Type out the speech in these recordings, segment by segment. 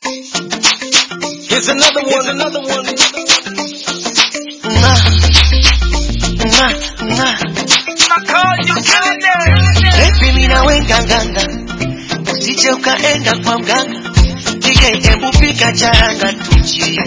Here's another one. Baby mina wenga nganga, usije ukaenda kwa mganga, tige embu pika charanga tuchi.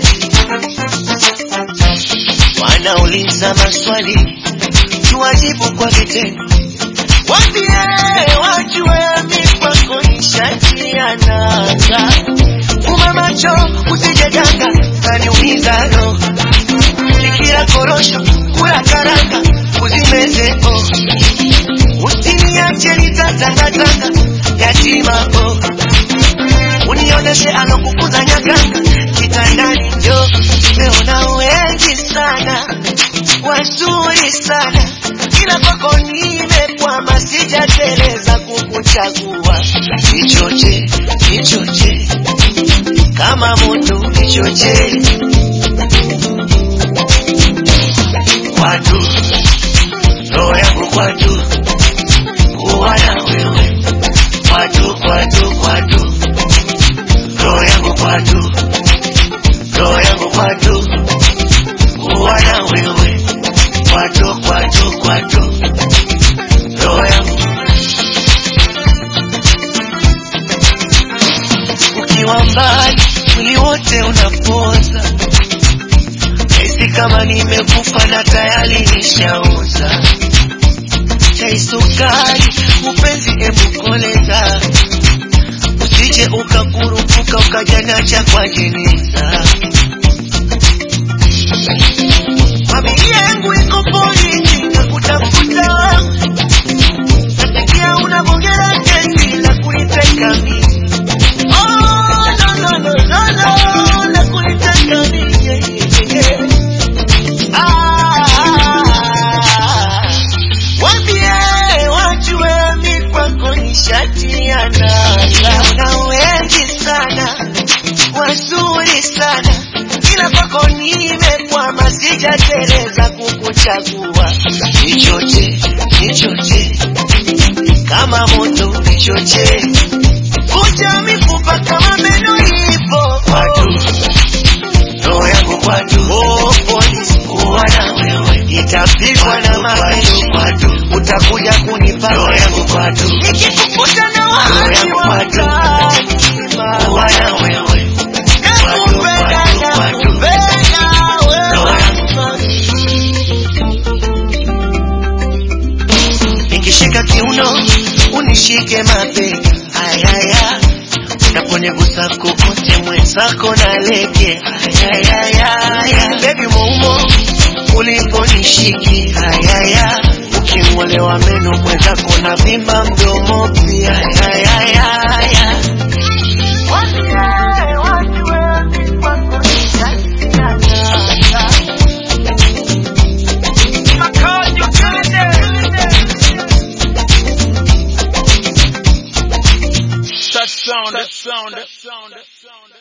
Wanauliza maswali, tuwajibu kwa vitendo. Wambie wajue mikwako nishatiana. Uma macho usije ganga, kaniumiza roho. Nikila korosho, kula karanga, uzimeze oh. Usiniache nitatangatanga, yatima oh. Unioneshe alokukuza nyakanga, kitandani njo. Meona wengi sana, wazuri sana, ila kwako nimekwama, sijateleza kukuchagua. Nichoche, kama moto nichoche. Kwatu, roho yangu kwatu, kuwana wewe. Kwatu, roho yangu kwatu, kuwana wewe. Kwatu, roho yangu. Ukiwa mbali, mwili wote unapoza. Nahisi kama nimekufa na tayari nishaoza. Chai sukari, upenzi ebu koleza. Usije ukakurupuka ukajanacha kwa jeneza. Familia yangu iko polisi na kutafuta. Nasikia unabongera kesi na kuniteka mimi. Oh, no, na kuniteka mimi. Wambie wajue mikwako nishatiana. Una wengi sana, wazuri sana, ila kwako nimekwama, sijateleza kukuchagua. Nichoche, kama moto nichoche. Kuja mifupa kama meno ipo. Kwatu, roho yangu kwatu. Oh, polisi kuwana wewe. Itapigwa na mapeshi. Kwatu, utakuja kunipa. Roho yangu kwatu. Nikikukuta na wahani wakati. Kuwana wewe. Kwatu. Nikishika kiuno, unishike mabega. Ayaya, unaponigusa kokote mwenzako na leke. Ayaya, baby mumo, uliponishiki. Ayaya, ukimwolewa meno mwenzako na vimba mdomo pia. Ayaya. That sound.